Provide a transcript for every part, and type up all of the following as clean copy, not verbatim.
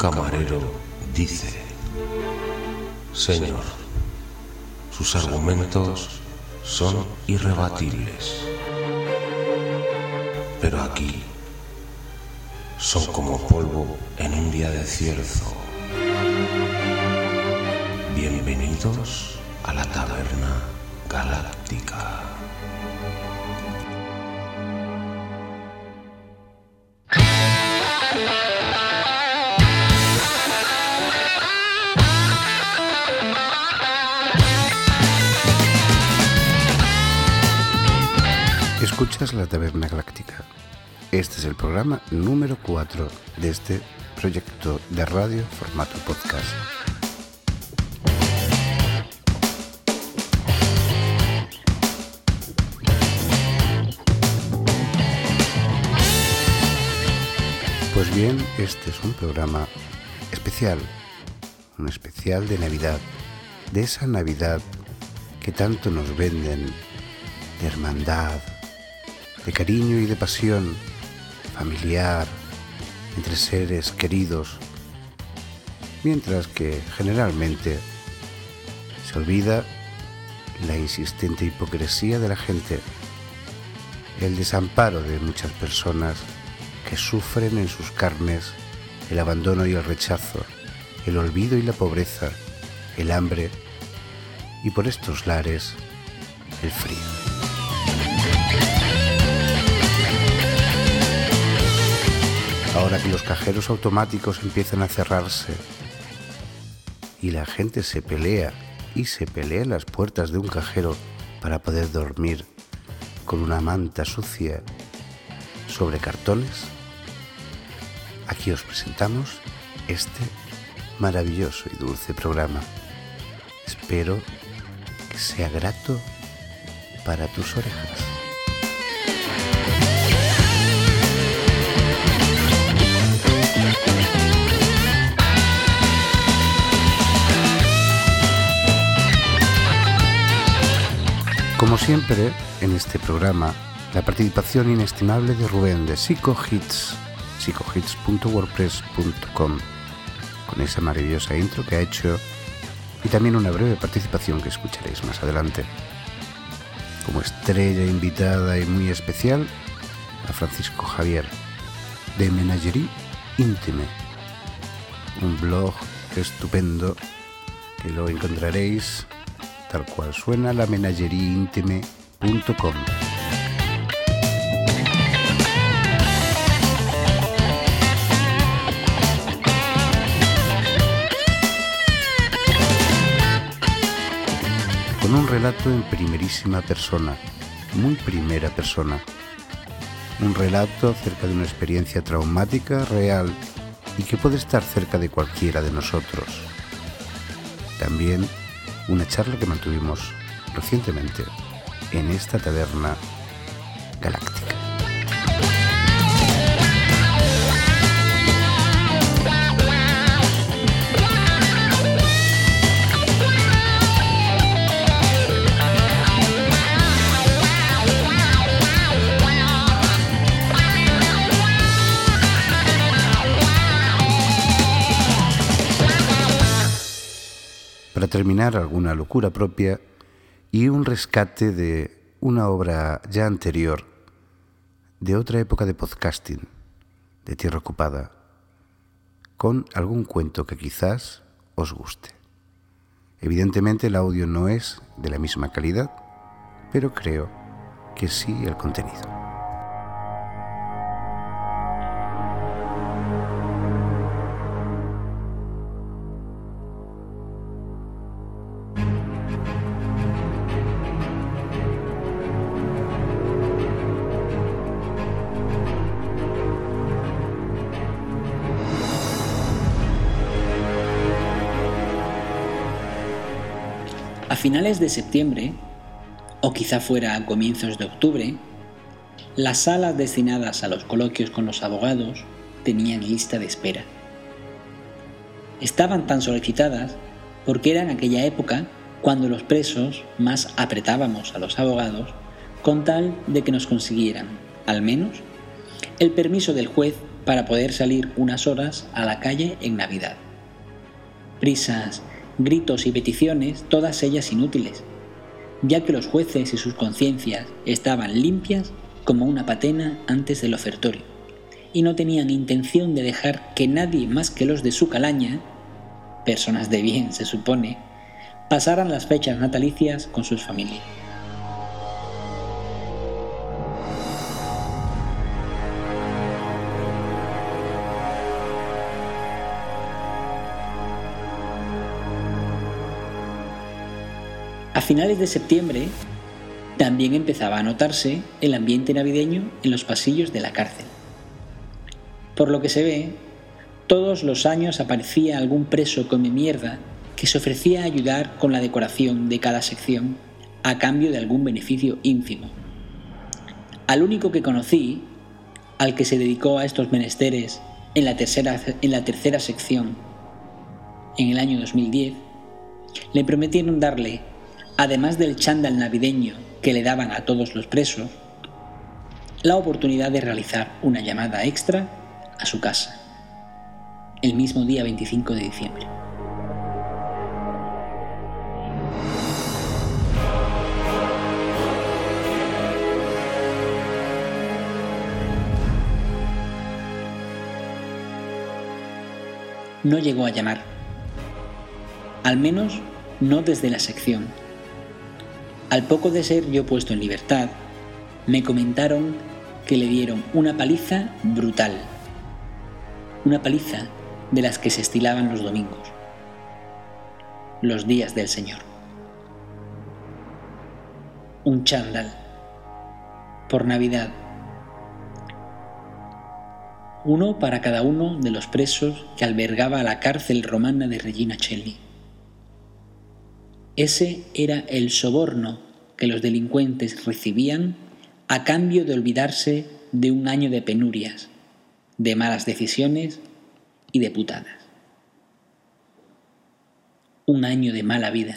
camarero dice: Señor, sus argumentos son irrebatibles, pero aquí son como polvo en un día de cierzo. Bienvenidos a la Taberna Galáctica. Escuchas la Taberna Galáctica. Este es el programa número 4 de este proyecto de radio formato podcast. Pues bien, este es un programa especial, un especial de Navidad, de esa Navidad que tanto nos venden, de hermandad, de cariño y de pasión familiar entre seres queridos, mientras que generalmente se olvida la insistente hipocresía de la gente, el desamparo de muchas personas que sufren en sus carnes el abandono y el rechazo, el olvido y la pobreza, el hambre y por estos lares el frío. Ahora que los cajeros automáticos empiezan a cerrarse y la gente se pelea en las puertas de un cajero para poder dormir con una manta sucia sobre cartones, aquí os presentamos este maravilloso y dulce programa. Espero que sea grato para tus orejas. Como siempre, en este programa, la participación inestimable de Rubén de Psicohits, psicohits.wordpress.com, con esa maravillosa intro que ha hecho, y también una breve participación que escucharéis más adelante. Como estrella invitada y muy especial, a Francisco Javier, de Menagerie Intime, un blog estupendo que lo encontraréis tal cual suena, lamenageriintime.com. Con un relato en primerísima persona, muy primera persona. Un relato acerca de una experiencia traumática, real, y que puede estar cerca de cualquiera de nosotros. También una charla que mantuvimos recientemente en esta Taberna Galáctica. Para terminar, alguna locura propia y un rescate de una obra ya anterior, de otra época de podcasting, de Tierra Ocupada, con algún cuento que quizás os guste. Evidentemente el audio no es de la misma calidad, pero creo que sí el contenido. A finales de septiembre, o quizá fuera a comienzos de octubre, las salas destinadas a los coloquios con los abogados tenían lista de espera. Estaban tan solicitadas porque era en aquella época cuando los presos más apretábamos a los abogados con tal de que nos consiguieran, al menos, el permiso del juez para poder salir unas horas a la calle en Navidad. Prisas, gritos y peticiones, todas ellas inútiles, ya que los jueces y sus conciencias estaban limpias como una patena antes del ofertorio, y no tenían intención de dejar que nadie más que los de su calaña, personas de bien se supone, pasaran las fechas natalicias con sus familias. A finales de septiembre también empezaba a notarse el ambiente navideño en los pasillos de la cárcel. Por lo que se ve, todos los años aparecía algún preso come mierda que se ofrecía a ayudar con la decoración de cada sección a cambio de algún beneficio ínfimo. Al único que conocí, al que se dedicó a estos menesteres en la tercera sección en el año 2010, le prometieron darle, además del chándal navideño que le daban a todos los presos, la oportunidad de realizar una llamada extra a su casa, el mismo día 25 de diciembre. No llegó a llamar, al menos no desde la sección. Al poco de ser yo puesto en libertad, me comentaron que le dieron una paliza brutal, una paliza de las que se estilaban los domingos, los días del Señor. Un chándal, por Navidad, uno para cada uno de los presos que albergaba la cárcel romana de Regina Coeli. Ese era el soborno que los delincuentes recibían a cambio de olvidarse de un año de penurias, de malas decisiones y de putadas. Un año de mala vida.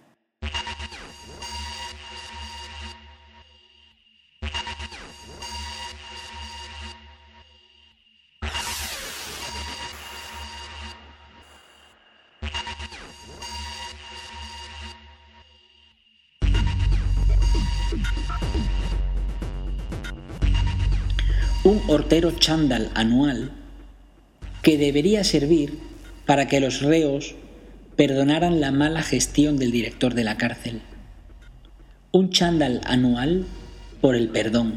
Un hortero chándal anual que debería servir para que los reos perdonaran la mala gestión del director de la cárcel. Un chándal anual por el perdón.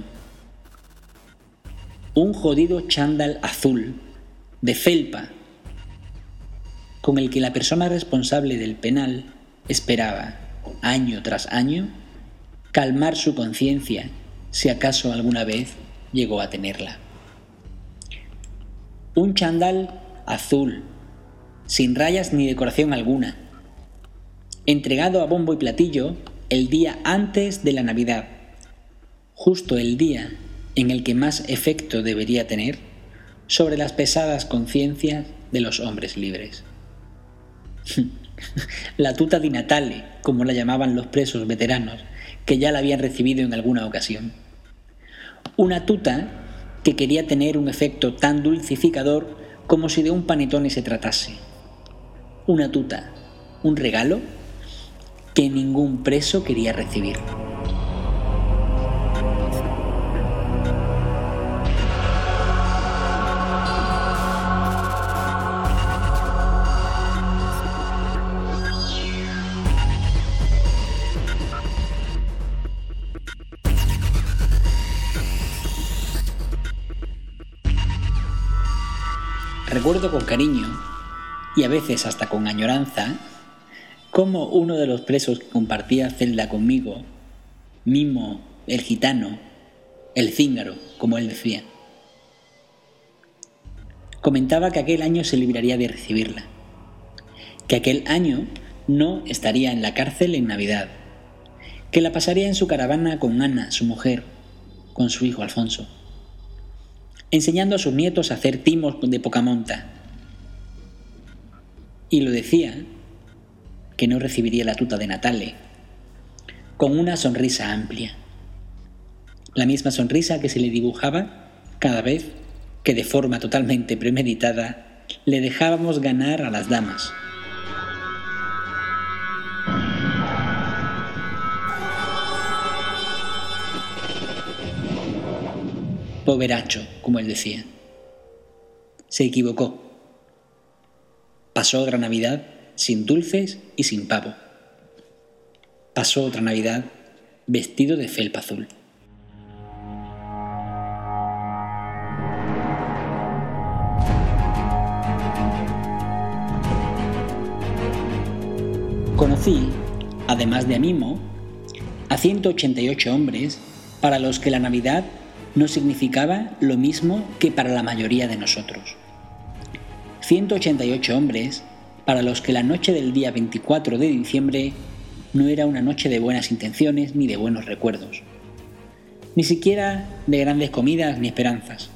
Un jodido chándal azul, de felpa, con el que la persona responsable del penal esperaba, año tras año, calmar su conciencia, si acaso alguna vez llegó a tenerla. Un chándal azul, sin rayas ni decoración alguna, entregado a bombo y platillo el día antes de la Navidad, justo el día en el que más efecto debería tener sobre las pesadas conciencias de los hombres libres. La tuta di Natale, como la llamaban los presos veteranos, que ya la habían recibido en alguna ocasión. Una tuta que quería tener un efecto tan dulcificador como si de un panetone se tratase. Una tuta, un regalo que ningún preso quería recibir. Recuerdo con cariño, y a veces hasta con añoranza, cómo uno de los presos que compartía celda conmigo, Mimo, el gitano, el cíngaro, como él decía, comentaba que aquel año se libraría de recibirla, que aquel año no estaría en la cárcel en Navidad, que la pasaría en su caravana con Ana, su mujer, con su hijo Alfonso, enseñando a sus nietos a hacer timos de poca monta. Y lo decía, que no recibiría la tuta de Natale, con una sonrisa amplia, la misma sonrisa que se le dibujaba cada vez que de forma totalmente premeditada le dejábamos ganar a las damas. Poveracho, como él decía. Se equivocó. Pasó otra Navidad sin dulces y sin pavo. Pasó otra Navidad vestido de felpa azul. Conocí, además de a Mimo, a 188 hombres para los que la Navidad no significaba lo mismo que para la mayoría de nosotros. 188 hombres para los que la noche del día 24 de diciembre no era una noche de buenas intenciones ni de buenos recuerdos, ni siquiera de grandes comidas ni esperanzas.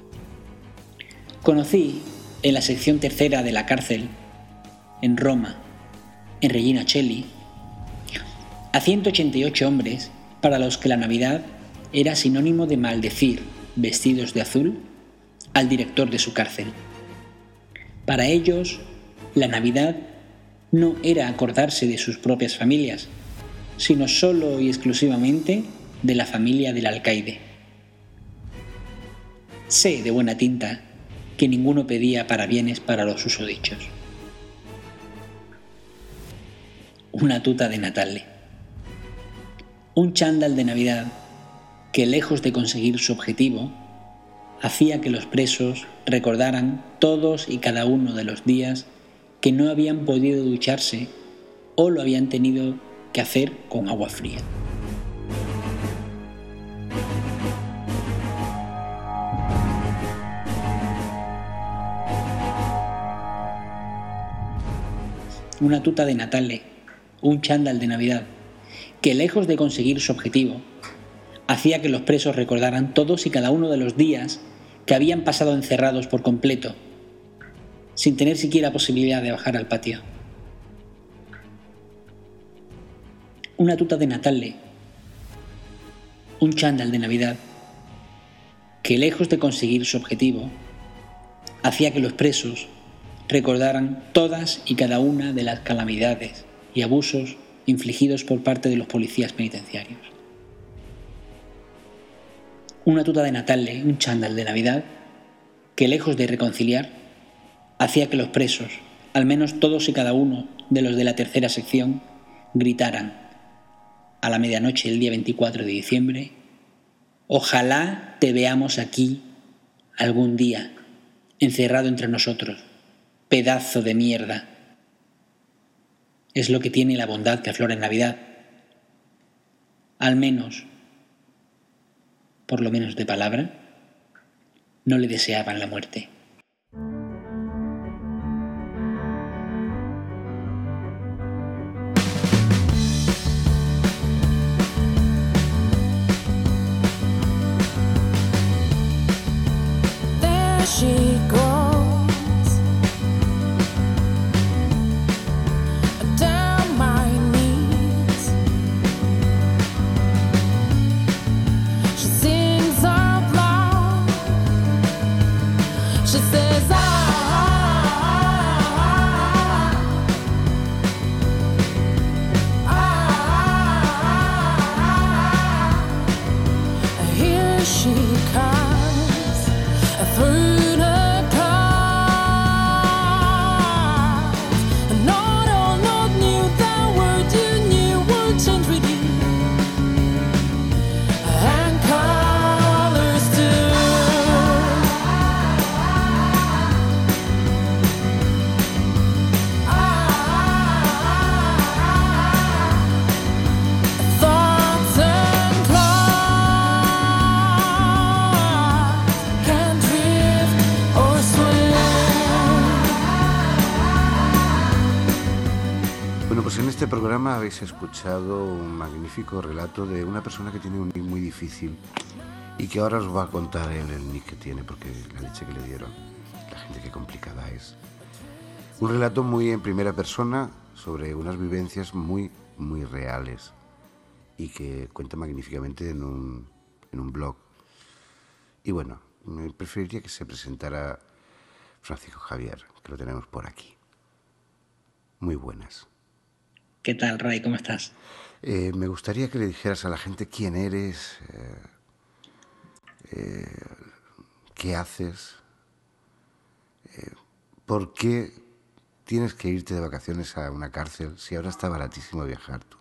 Conocí en la sección tercera de la cárcel, en Roma, en Regina Coeli, a 188 hombres para los que la Navidad era sinónimo de maldecir, vestidos de azul, al director de su cárcel. Para ellos, la Navidad no era acordarse de sus propias familias, sino solo y exclusivamente de la familia del alcaide. Sé de buena tinta que ninguno pedía parabienes para los susodichos. Una tuta de Natale. Un chándal de Navidad que, lejos de conseguir su objetivo, hacía que los presos recordaran todos y cada uno de los días que no habían podido ducharse o lo habían tenido que hacer con agua fría. Una tuta de Natale, un chándal de Navidad, que lejos de conseguir su objetivo, hacía que los presos recordaran todos y cada uno de los días que habían pasado encerrados por completo, sin tener siquiera posibilidad de bajar al patio. Una tuta de Natale, un chándal de Navidad, que lejos de conseguir su objetivo, hacía que los presos recordaran todas y cada una de las calamidades y abusos infligidos por parte de los policías penitenciarios. Una tuta de Natale, un chándal de Navidad, que lejos de reconciliar, hacía que los presos, al menos todos y cada uno de los de la tercera sección, gritaran a la medianoche del día 24 de diciembre: «Ojalá te veamos aquí algún día, encerrado entre nosotros, pedazo de mierda». Es lo que tiene la bondad que aflora en Navidad. Al menos, por lo menos de palabra, no le deseaban la muerte. There she goes, down my knees. She sings out loud. She says, here she comes through the clouds. Not knew the word you knew would change with you, and colors too. Thoughts and clouds can drift or swim. Bueno, pues en este programa habéis escuchado un magnífico relato de una persona que tiene un nick muy difícil y que ahora os va a contar él el nick que tiene, porque la leche que le dieron, la gente que complicada es. Un relato muy en primera persona sobre unas vivencias muy, muy reales y que cuenta magníficamente en un blog. Y bueno, me preferiría que se presentara Francisco Javier, que lo tenemos por aquí. Muy buenas. ¿Qué tal, Ray? ¿Cómo estás? Me gustaría que le dijeras a la gente quién eres, qué haces, por qué tienes que irte de vacaciones a una cárcel si ahora está baratísimo viajar tú.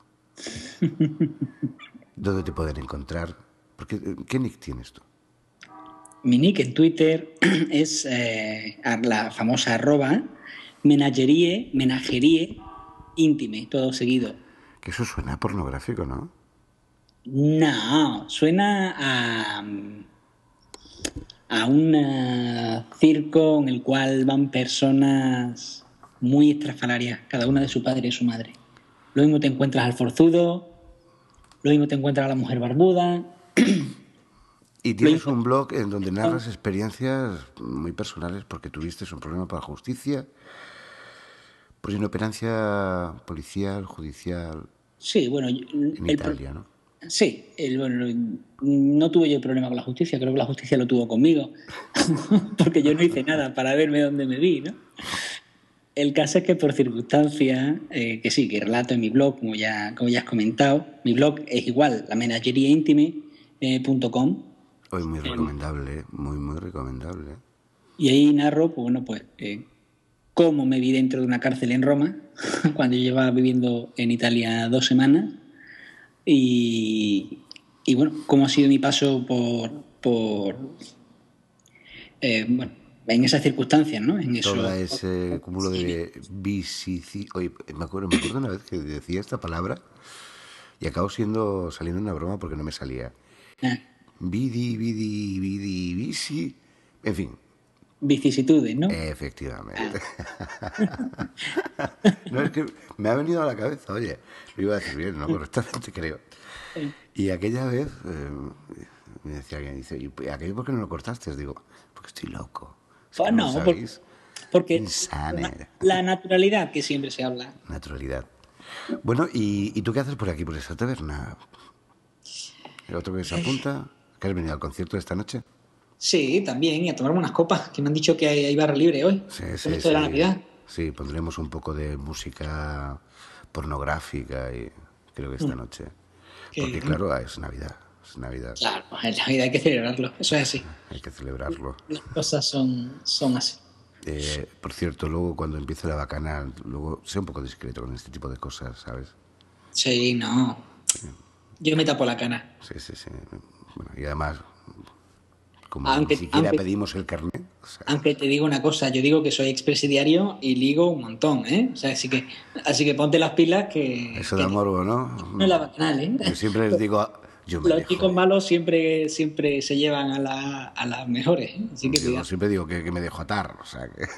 ¿Dónde te pueden encontrar? Porque, ¿qué nick tienes tú? Mi nick en Twitter es la famosa @menagerie intime, todo seguido. Que eso suena pornográfico, ¿no? No, suena a un circo en el cual van personas muy estrafalarias, cada una de su padre y su madre. Lo mismo te encuentras al forzudo, lo mismo te encuentras a la mujer barbuda. Y tienes un blog en donde narras experiencias muy personales porque tuviste un problema para la justicia, por inoperancia policial, judicial, Sí, bueno, en Italia, ¿no? Sí, no tuve yo problema con la justicia, creo que la justicia lo tuvo conmigo, porque yo no hice nada para verme dónde me vi, ¿no? El caso es que por circunstancias, que sí, que relato en mi blog, como ya has comentado, mi blog es igual, lamenageriaintime.com. Hoy muy recomendable, muy recomendable. Y ahí narro, cómo me vi dentro de una cárcel en Roma, cuando yo llevaba viviendo en Italia 2 semanas, y bueno, cómo ha sido mi paso en esas circunstancias, ¿no? En Todo ese cúmulo de Oye, me acuerdo una vez que decía esta palabra y acabo saliendo una broma porque no me salía. Bici. En fin. Vicisitudes, ¿no? Efectivamente. No, es que me ha venido a la cabeza, oye, lo iba a decir bien, ¿no? Correctamente, creo. Y aquella vez me decía alguien, dice, ¿y aquello por qué no lo cortaste? Digo, porque estoy loco. Pues no, porque Insane. la naturalidad que siempre se habla. Naturalidad. Bueno, ¿y tú qué haces por aquí, por esa taberna? ¿El otro que se apunta? ¿Que has venido al concierto de esta noche? Sí, también, y a tomarme unas copas, que me han dicho que hay barra libre hoy. Sí. Esto de la Navidad. Sí, pondremos un poco de música pornográfica y creo que esta noche. Porque claro, es Navidad. Es Navidad. Claro, en la vida hay que celebrarlo, eso es así. Hay que celebrarlo. Las cosas son así. Por cierto, luego cuando empiece la bacana, luego sé un poco discreto con este tipo de cosas, ¿sabes? Sí, no. Yo me tapo la cana. Sí. Bueno, y además, como ni siquiera pedimos el carnet. O sea, aunque te digo una cosa, yo digo que soy expresidiario y ligo un montón, ¿eh? O sea, así que ponte las pilas que... Eso da morbo, ¿no? No es la bacanal, ¿eh? Yo siempre les digo... Los chicos malos siempre se llevan a las mejores, ¿eh? Así que yo siempre digo que me dejo atar, o sea que...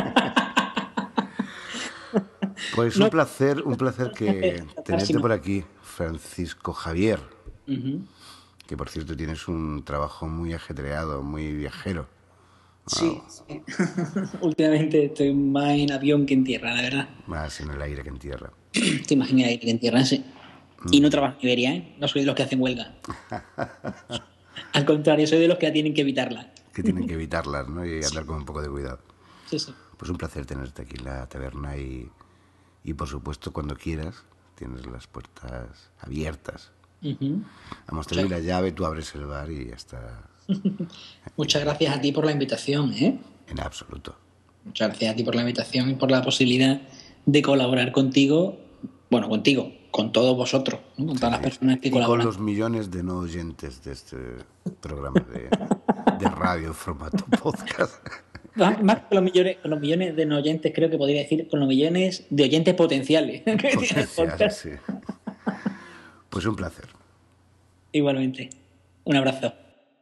Pues un placer que tenerte por aquí, Francisco Javier. Que por cierto tienes un trabajo muy ajetreado, muy viajero. Sí. Últimamente estoy más en avión que en tierra, la verdad. Más en el aire que en tierra. Te imaginas aire que en tierra, sí. Y no trabajo en Iberia, ¿eh? No soy de los que hacen huelga. Al contrario, soy de los que tienen que evitarla. Que tienen que evitarlas, ¿no? Y andar con un poco de cuidado. Sí. Pues un placer tenerte aquí en la taberna y por supuesto cuando quieras tienes las puertas abiertas. Vamos, te doy la llave, tú abres el bar y ya está. Muchas gracias a ti por la invitación, ¿eh? En absoluto. Muchas gracias a ti por la invitación y por la posibilidad de colaborar contigo, con todos vosotros, ¿no? Con todas las personas que colaboran. Y con los millones de no oyentes de este programa de radio en formato podcast. Más que con los millones de no oyentes, creo que podría decir con los millones de oyentes potenciales. Potenciales, sí. Pues un placer. Igualmente. Un abrazo.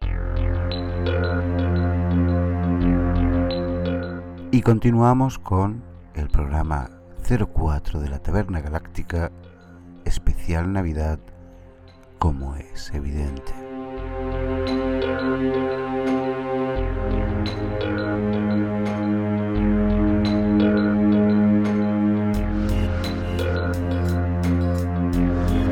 Y continuamos con el programa 04 de la Taberna Galáctica, especial Navidad, como es evidente.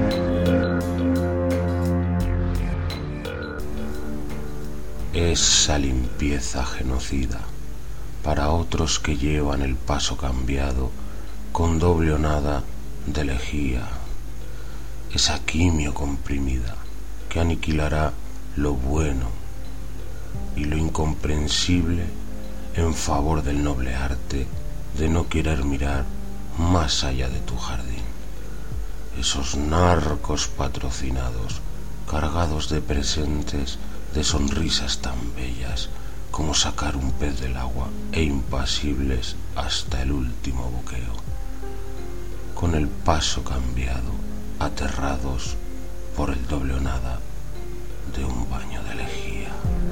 Esa esa limpieza genocida para otros que llevan el paso cambiado con doble o nada de lejía, esa quimio comprimida que aniquilará lo bueno y lo incomprensible en favor del noble arte de no querer mirar más allá de tu jardín. Esos narcos patrocinados, cargados de presentes, de sonrisas tan bellas como sacar un pez del agua e impasibles hasta el último buqueo, con el paso cambiado, aterrados por el doble o nada de un baño de lejía.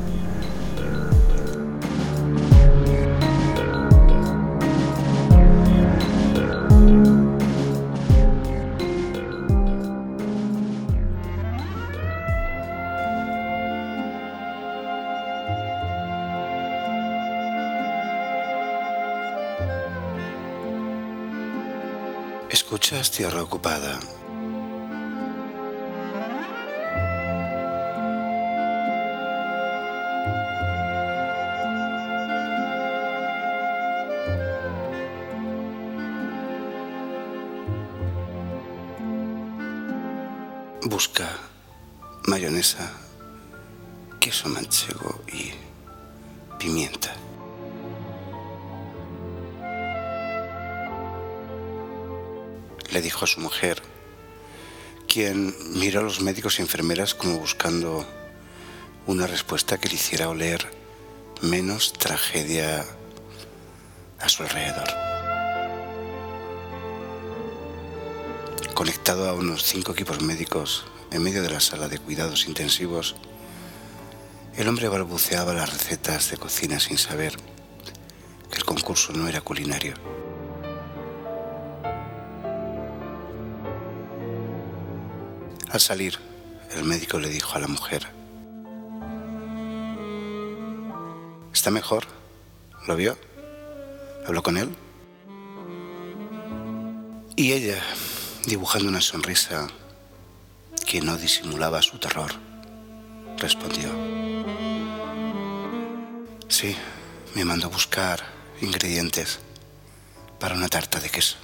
Escuchas Tierra Ocupada. Busca mayonesa, queso manchego y pimienta. Le dijo a su mujer, quien miró a los médicos y enfermeras como buscando una respuesta que le hiciera oler menos tragedia a su alrededor. Conectado a unos 5 equipos médicos en medio de la sala de cuidados intensivos, el hombre balbuceaba las recetas de cocina sin saber que el concurso no era culinario. Al salir, el médico le dijo a la mujer, ¿está mejor? ¿Lo vio? ¿Habló con él? Y ella, dibujando una sonrisa que no disimulaba su terror, respondió, sí, me mandó a buscar ingredientes para una tarta de queso.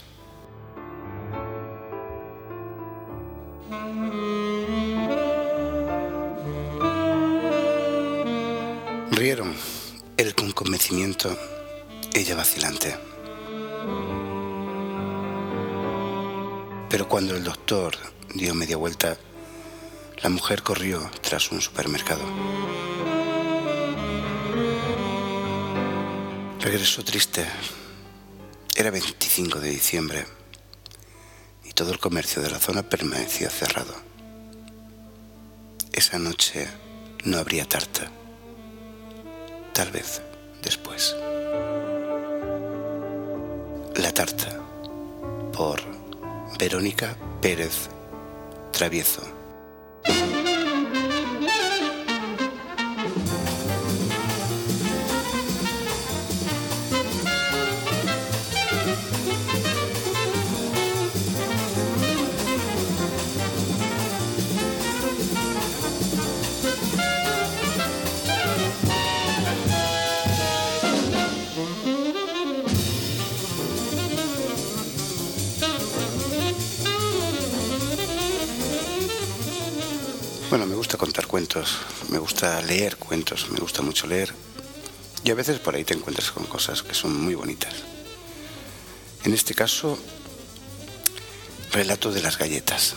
Rieron, él con convencimiento, ella vacilante. Pero cuando el doctor dio media vuelta, la mujer corrió tras un supermercado. Regresó triste. Era 25 de diciembre y todo el comercio de la zona permanecía cerrado. Esa noche no habría tarta. Tal vez después. La tarta, por Verónica Pérez Travieso. Bueno, me gusta contar cuentos, me gusta leer cuentos, me gusta mucho leer y a veces por ahí te encuentras con cosas que son muy bonitas. En este caso, relato de las galletas.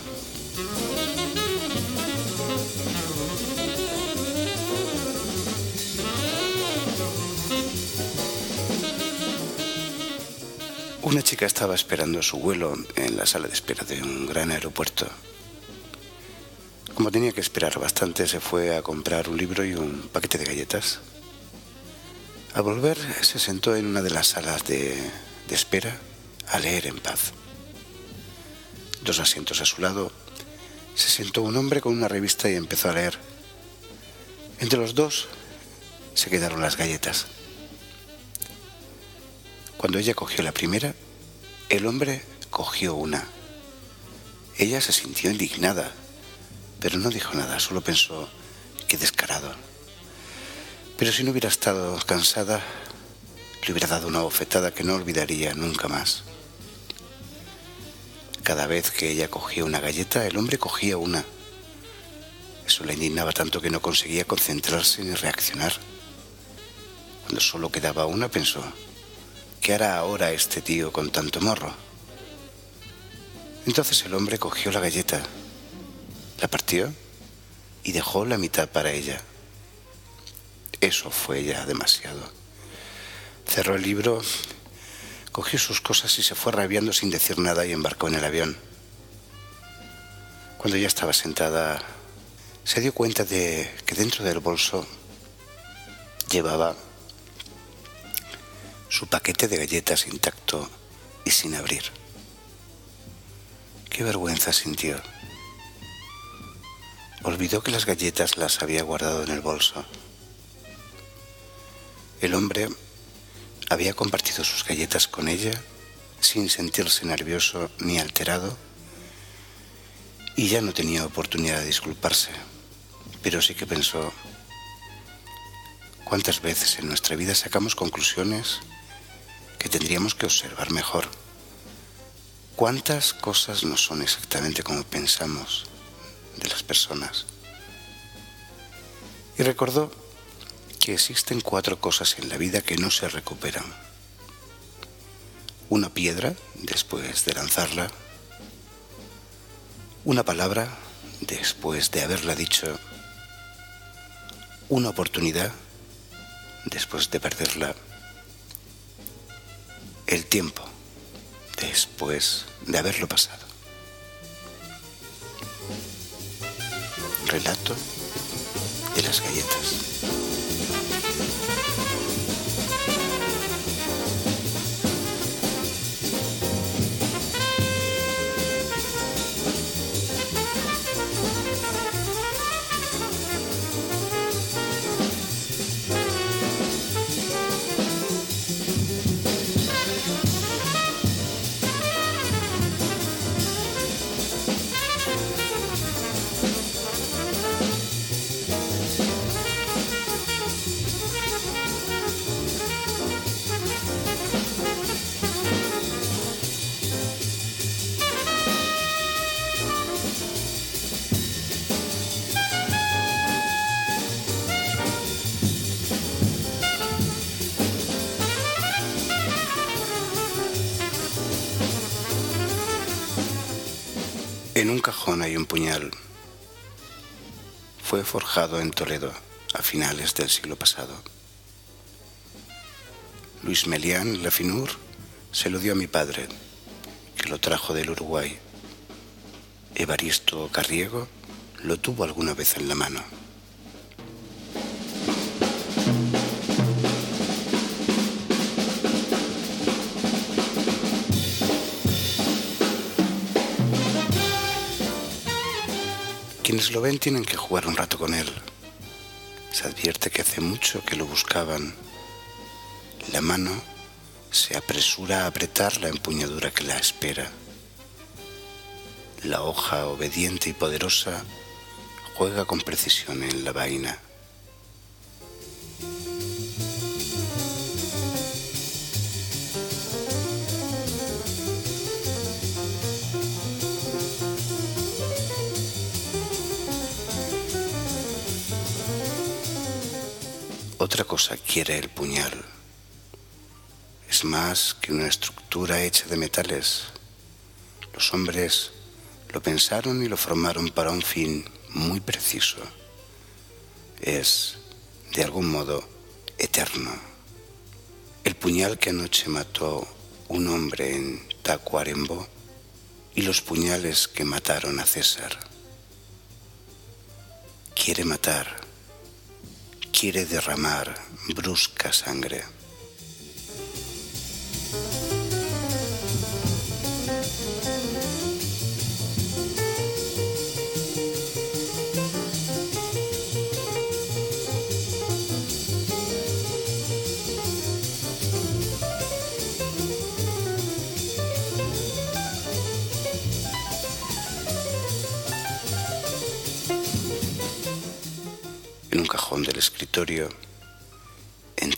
Una chica estaba esperando su vuelo en la sala de espera de un gran aeropuerto. Como tenía que esperar bastante, se fue a comprar un libro y un paquete de galletas. Al volver, se sentó en una de las salas de espera a leer en paz. 2 asientos a su lado, se sentó un hombre con una revista y empezó a leer. Entre los dos se quedaron las galletas. Cuando ella cogió la primera, el hombre cogió una. Ella se sintió indignada, pero no dijo nada, solo pensó, qué descarado. Pero si no hubiera estado cansada, le hubiera dado una bofetada que no olvidaría nunca más. Cada vez que ella cogía una galleta, el hombre cogía una. Eso le indignaba tanto que no conseguía concentrarse ni reaccionar. Cuando solo quedaba una, pensó: ¿qué hará ahora este tío con tanto morro? Entonces el hombre cogió la galleta, la partió y dejó la mitad para ella. Eso fue ya demasiado. Cerró el libro, cogió sus cosas y se fue rabiando sin decir nada y embarcó en el avión. Cuando ya estaba sentada, se dio cuenta de que dentro del bolso llevaba su paquete de galletas intacto y sin abrir. Qué vergüenza sintió. Olvidó que las galletas las había guardado en el bolso. El hombre había compartido sus galletas con ella sin sentirse nervioso ni alterado y ya no tenía oportunidad de disculparse. Pero sí que pensó: ¿cuántas veces en nuestra vida sacamos conclusiones que tendríamos que observar mejor? ¿Cuántas cosas no son exactamente como pensamos de las personas? Y recordó que existen 4 cosas en la vida que no se recuperan: una piedra después de lanzarla, una palabra después de haberla dicho, una oportunidad después de perderla, el tiempo después de haberlo pasado. Relato de las galletas. En un cajón hay un puñal. Fue forjado en Toledo a finales del siglo pasado. Luis Melián Lafinur se lo dio a mi padre, que lo trajo del Uruguay. Evaristo Carriego lo tuvo alguna vez en la mano. Quienes lo ven tienen que jugar un rato con él. Se advierte que hace mucho que lo buscaban. La mano se apresura a apretar la empuñadura que la espera. La hoja obediente y poderosa juega con precisión en la vaina. Otra cosa quiere el puñal. Es más que una estructura hecha de metales. Los hombres lo pensaron y lo formaron para un fin muy preciso. Es, de algún modo, eterno. El puñal que anoche mató un hombre en Tacuarembó y los puñales que mataron a César. Quiere matar. Quiere derramar brusca sangre. En un cajón del escritorio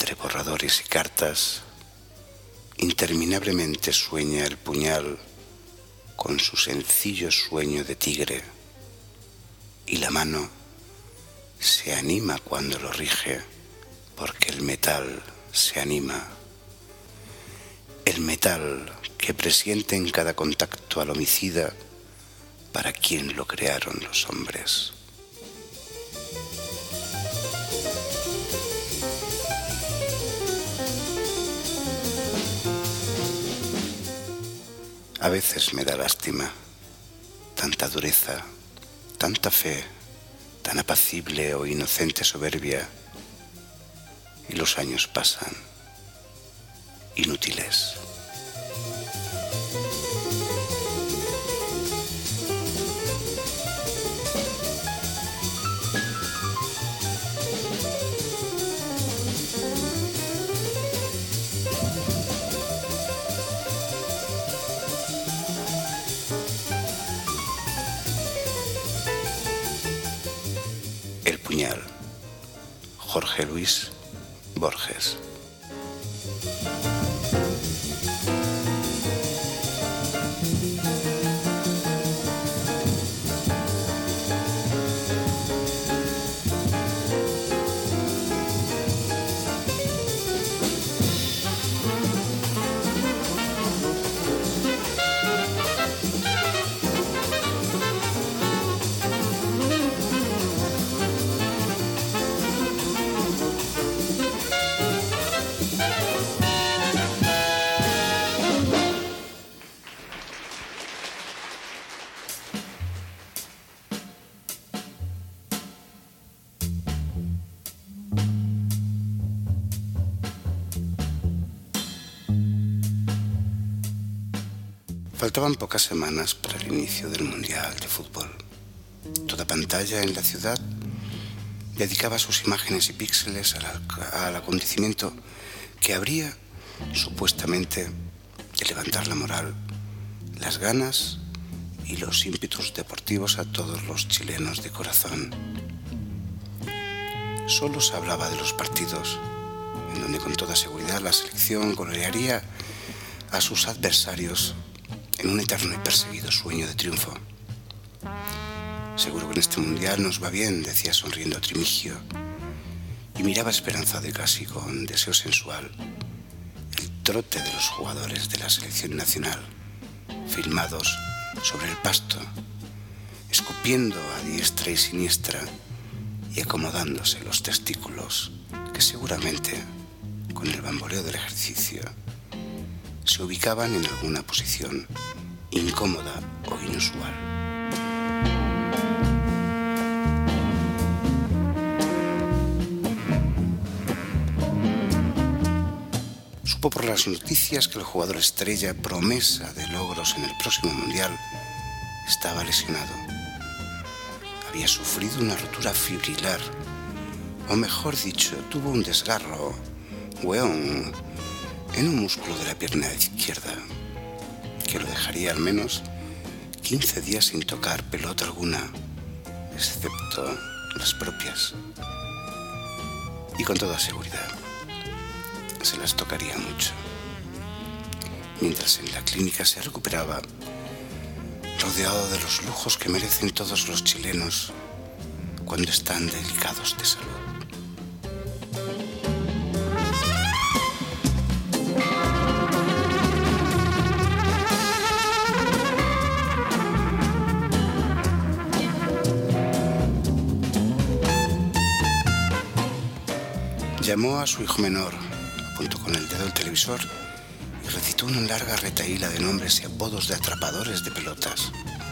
Entre borradores y cartas, interminablemente sueña el puñal con su sencillo sueño de tigre, y la mano se anima cuando lo rige, porque el metal se anima. El metal que presiente en cada contacto al homicida para quien lo crearon los hombres. A veces me da lástima, tanta dureza, tanta fe, tan apacible o inocente soberbia, y los años pasan, inútiles. El puñal, Jorge Luis Borges. Faltaban pocas semanas para el inicio del Mundial de Fútbol. Toda pantalla en la ciudad dedicaba sus imágenes y píxeles al acontecimiento que habría, supuestamente, de levantar la moral, las ganas y los ímpetus deportivos a todos los chilenos de corazón. Solo se hablaba de los partidos, en donde con toda seguridad la selección golearía a sus adversarios en un eterno y perseguido sueño de triunfo. Seguro que en este mundial nos va bien, decía sonriendo Trimigio, y miraba esperanzado y casi con deseo sensual el trote de los jugadores de la selección nacional, filmados sobre el pasto, escupiendo a diestra y siniestra y acomodándose los testículos, que seguramente, con el bamboleo del ejercicio, se ubicaban en alguna posición incómoda o inusual. Supo por las noticias que el jugador estrella, promesa de logros en el próximo mundial, estaba lesionado. Había sufrido una rotura fibrilar, o mejor dicho, tuvo un desgarro, en un músculo de la pierna izquierda, que lo dejaría al menos 15 días sin tocar pelota alguna, excepto las propias. Y con toda seguridad, se las tocaría mucho. Mientras en la clínica se recuperaba, rodeado de los lujos que merecen todos los chilenos cuando están delicados de salud. Llamó a su hijo menor, apuntó con el dedo el televisor y recitó una larga retahíla de nombres y apodos de atrapadores de pelotas.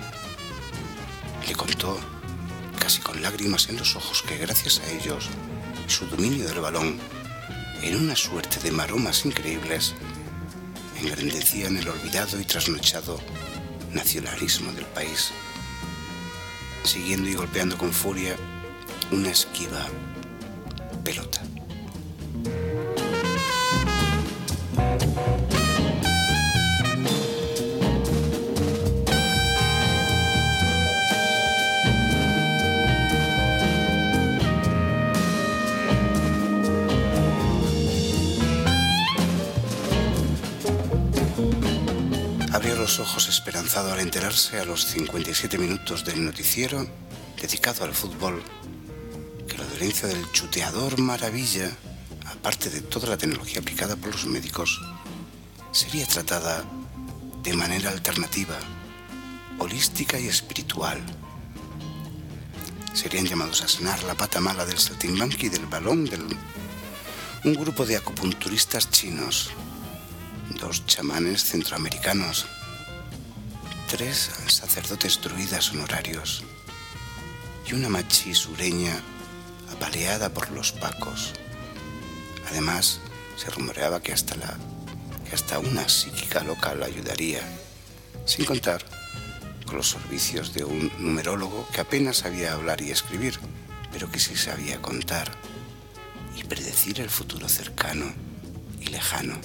Le contó, casi con lágrimas en los ojos, que gracias a ellos y su dominio del balón, en una suerte de maromas increíbles, engrandecían el olvidado y trasnochado nacionalismo del país, siguiendo y golpeando con furia una esquiva pelota. los ojos esperanzado al enterarse a los 57 minutos del noticiero dedicado al fútbol que la dolencia del chuteador maravilla, aparte de toda la tecnología aplicada por los médicos, sería tratada de manera alternativa, holística y espiritual. Serían llamados a sanar la pata mala del saltimbanqui y del balón un grupo de acupunturistas chinos, 2 chamanes centroamericanos, 3 sacerdotes druidas honorarios y una machi sureña apaleada por los pacos. Además, se rumoreaba que hasta una psíquica local la ayudaría, sin contar con los servicios de un numerólogo que apenas sabía hablar y escribir, pero que sí sabía contar y predecir el futuro cercano y lejano.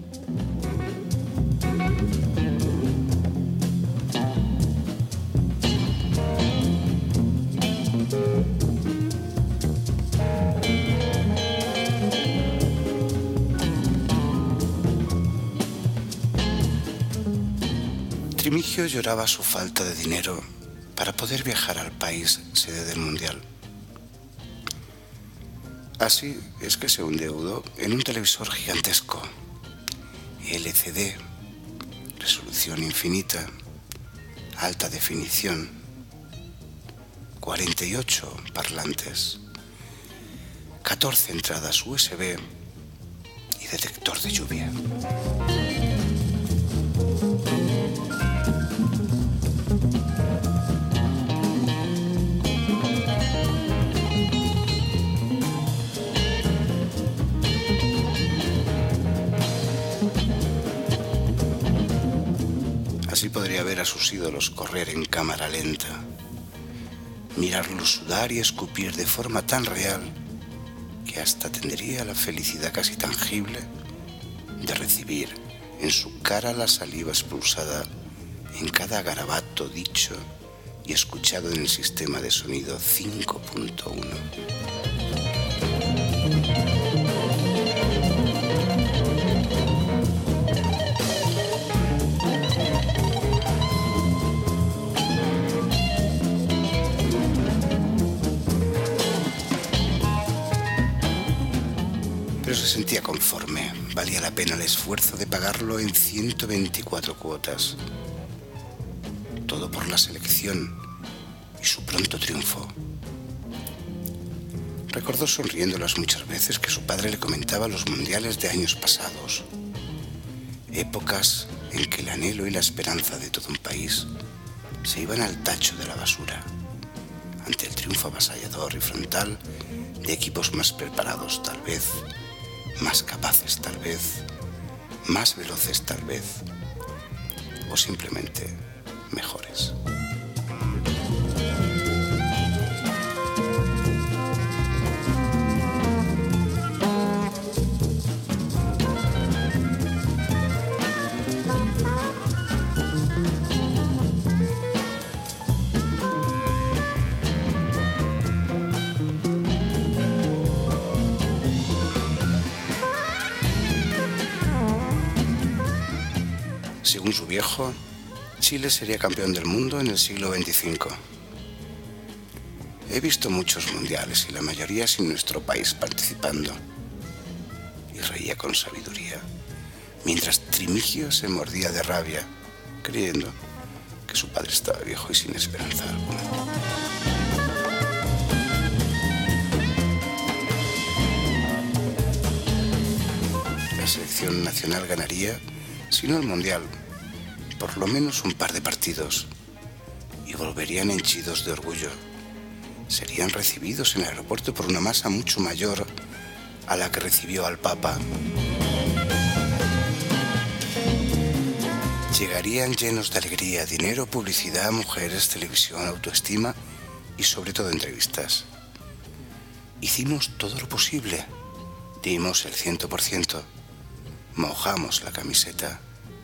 Trimigio lloraba su falta de dinero para poder viajar al país sede del Mundial. Así es que se endeudó en un televisor gigantesco, LCD, resolución infinita, alta definición, 48 parlantes, 14 entradas USB y detector de lluvia. Así podría ver a sus ídolos correr en cámara lenta, mirarlos sudar y escupir de forma tan real que hasta tendría la felicidad casi tangible de recibir en su cara la saliva expulsada en cada garabato dicho y escuchado en el sistema de sonido 5.1. Pero se sentía conforme, valía la pena el esfuerzo de pagarlo en 124 cuotas. Todo por la selección y su pronto triunfo. Recordó sonriendo las muchas veces que su padre le comentaba los mundiales de años pasados, épocas en que el anhelo y la esperanza de todo un país se iban al tacho de la basura ante el triunfo avasallador y frontal de equipos más preparados tal vez, más capaces tal vez, más veloces tal vez, o simplemente mejores. Según su viejo, Chile sería campeón del mundo en el siglo XXV. He visto muchos mundiales y la mayoría sin nuestro país participando. Y reía con sabiduría, mientras Trimigio se mordía de rabia, creyendo que su padre estaba viejo y sin esperanza alguna. La selección nacional ganaría, si no el mundial, por lo menos un par de partidos, y volverían henchidos de orgullo. Serían recibidos en el aeropuerto por una masa mucho mayor a la que recibió al Papa. Llegarían llenos de alegría, dinero, publicidad, mujeres, televisión, autoestima y sobre todo entrevistas. Hicimos todo lo posible, dimos el 100%, mojamos la camiseta.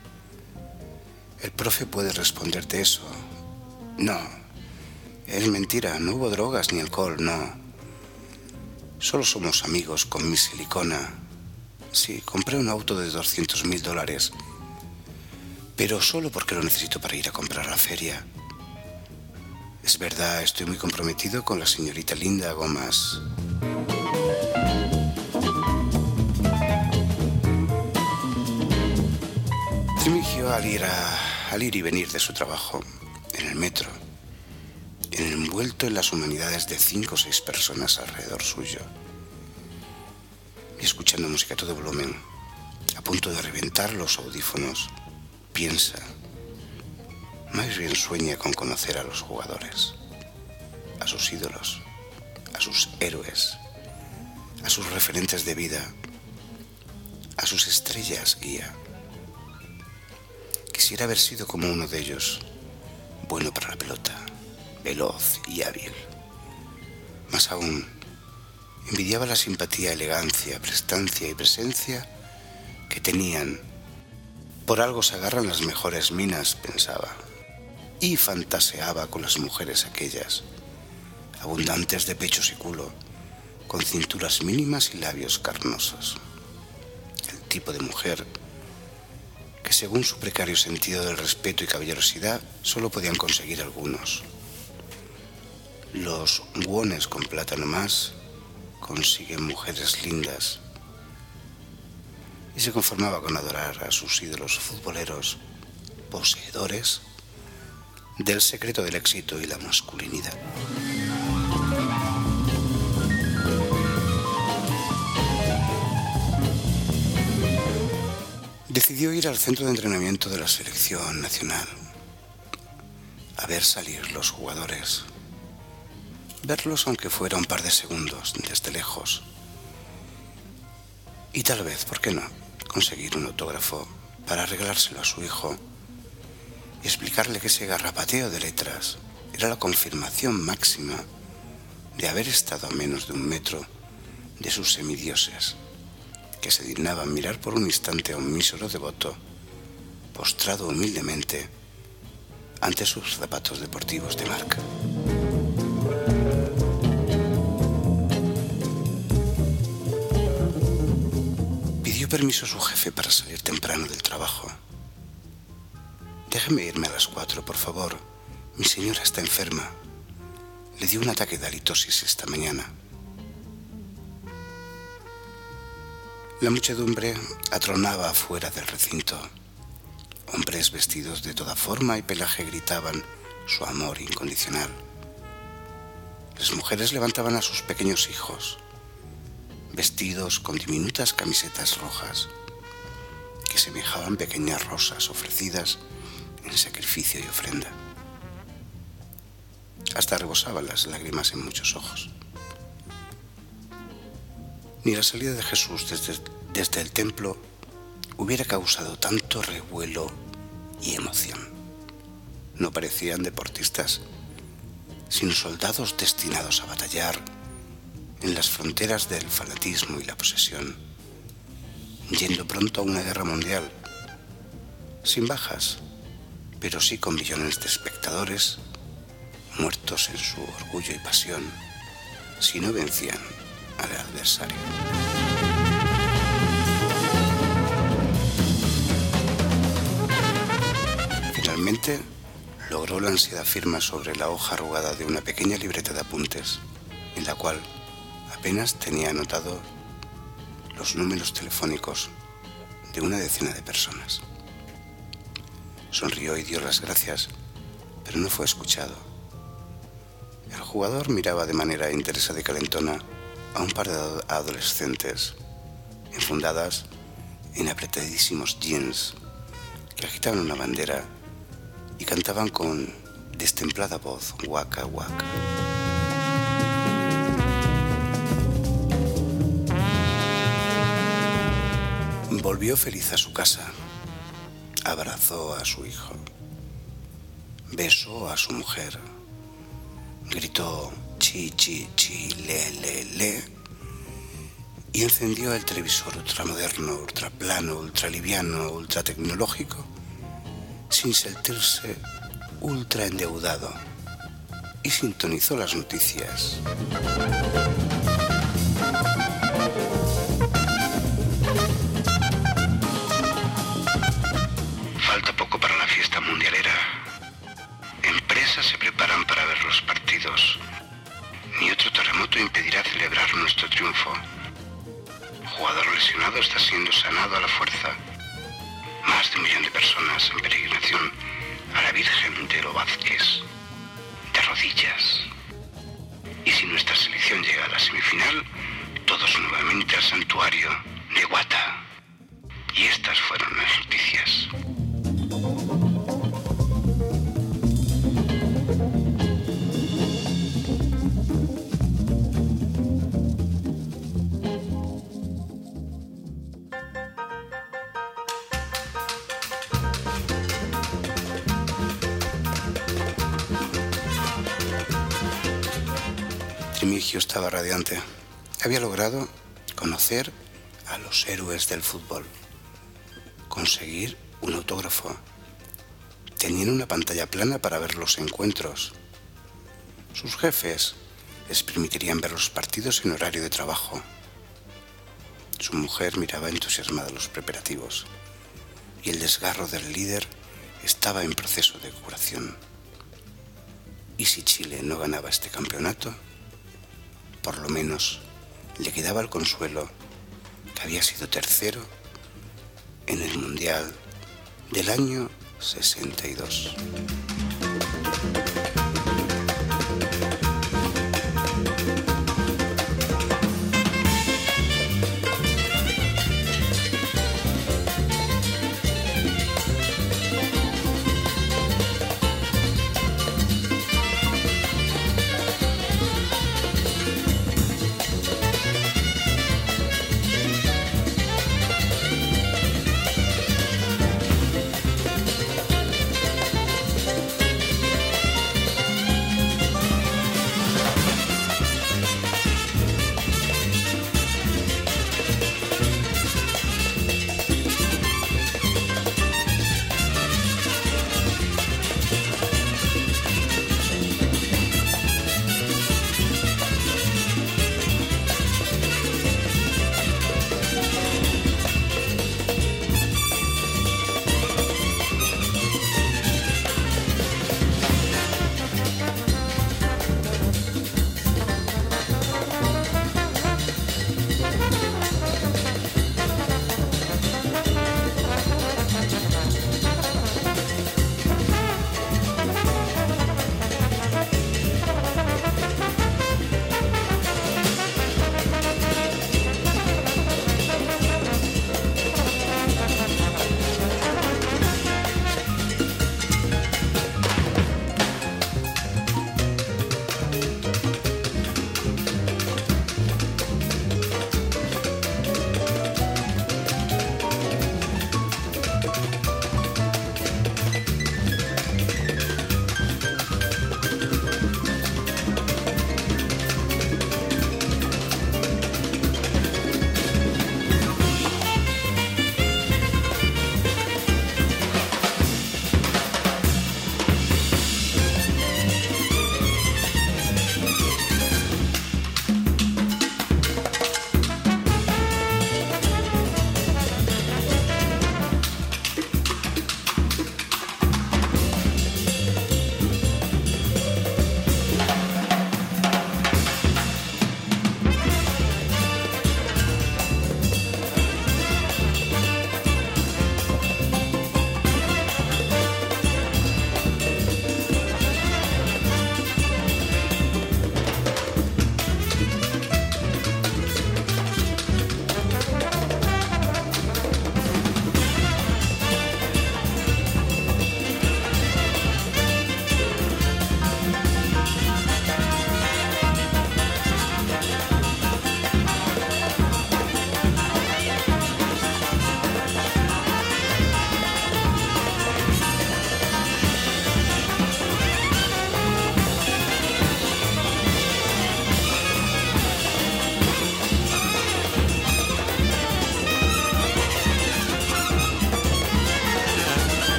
El profe puede responderte eso. No, es mentira, no hubo drogas ni alcohol, no. Solo somos amigos con mi silicona. Sí, compré un auto de $200,000, pero solo porque lo necesito para ir a comprar a la feria. Es verdad, estoy muy comprometido con la señorita Linda Gomas. Remigio, al ir y venir de su trabajo, en el metro, envuelto en las humanidades de 5 o 6 personas alrededor suyo, y escuchando música a todo volumen, a punto de reventar los audífonos, piensa, más bien sueña con conocer a los jugadores, a sus ídolos, a sus héroes, a sus referentes de vida, a sus estrellas guía. Quisiera haber sido como uno de ellos, bueno para la pelota, veloz y hábil. Más aún, envidiaba la simpatía, elegancia, prestancia y presencia que tenían. Por algo se agarran las mejores minas, pensaba, y fantaseaba con las mujeres aquellas, abundantes de pechos y culo, con cinturas mínimas y labios carnosos. El tipo de mujer que, según su precario sentido del respeto y caballerosidad, solo podían conseguir algunos. Los huones con plata nomás consiguen mujeres lindas, y se conformaba con adorar a sus ídolos futboleros, poseedores del secreto del éxito y la masculinidad. Decidió ir al centro de entrenamiento de la selección nacional, a ver salir los jugadores, verlos aunque fuera un par de segundos desde lejos, y tal vez, ¿por qué no?, conseguir un autógrafo para regalárselo a su hijo y explicarle que ese garrapateo de letras era la confirmación máxima de haber estado a menos de 1 metro de sus semidioses, que se dignaban mirar por un instante a un mísero devoto, postrado humildemente ante sus zapatos deportivos de marca. Pidió permiso a su jefe para salir temprano del trabajo. «Déjeme irme a las 4, por favor. Mi señora está enferma. Le dio un ataque de halitosis esta mañana». La muchedumbre atronaba afuera del recinto. Hombres vestidos de toda forma y pelaje gritaban su amor incondicional. Las mujeres levantaban a sus pequeños hijos, vestidos con diminutas camisetas rojas, que semejaban pequeñas rosas ofrecidas en sacrificio y ofrenda. Hasta rebosaban las lágrimas en muchos ojos. Ni la salida de Jesús desde el templo hubiera causado tanto revuelo y emoción. No parecían deportistas, sino soldados destinados a batallar en las fronteras del fanatismo y la posesión, yendo pronto a una guerra mundial, sin bajas, pero sí con millones de espectadores muertos en su orgullo y pasión, si no vencían al adversario. Finalmente, logró la ansiada firma sobre la hoja arrugada de una pequeña libreta de apuntes, en la cual apenas tenía anotado los números telefónicos de una decena de personas. Sonrió y dio las gracias, pero no fue escuchado. El jugador miraba de manera interesada y calentona a un par de adolescentes enfundadas en apretadísimos jeans que agitaban una bandera y cantaban con destemplada voz Waka Waka. Volvió feliz a su casa, abrazó a su hijo, besó a su mujer, gritó chi chi chi le le le y encendió el televisor ultramoderno, ultraplano, ultraliviano, ultratecnológico sin sentirse ultraendeudado y sintonizó las noticias. Falta poco para lesionado está siendo sanado a la fuerza. Más de 1 millón de personas en peregrinación a la Virgen de Vázquez, de rodillas. Y si nuestra selección llega a la semifinal, todos nuevamente al santuario de Guata. Y estas fueron las noticias. Remigio estaba radiante. Había logrado conocer a los héroes del fútbol, conseguir un autógrafo. Tenían una pantalla plana para ver los encuentros. Sus jefes les permitirían ver los partidos en horario de trabajo. Su mujer miraba entusiasmada los preparativos y el desgarro del líder estaba en proceso de curación. ¿Y si Chile no ganaba este campeonato? Por lo menos le quedaba el consuelo que había sido tercero en el Mundial del año 62.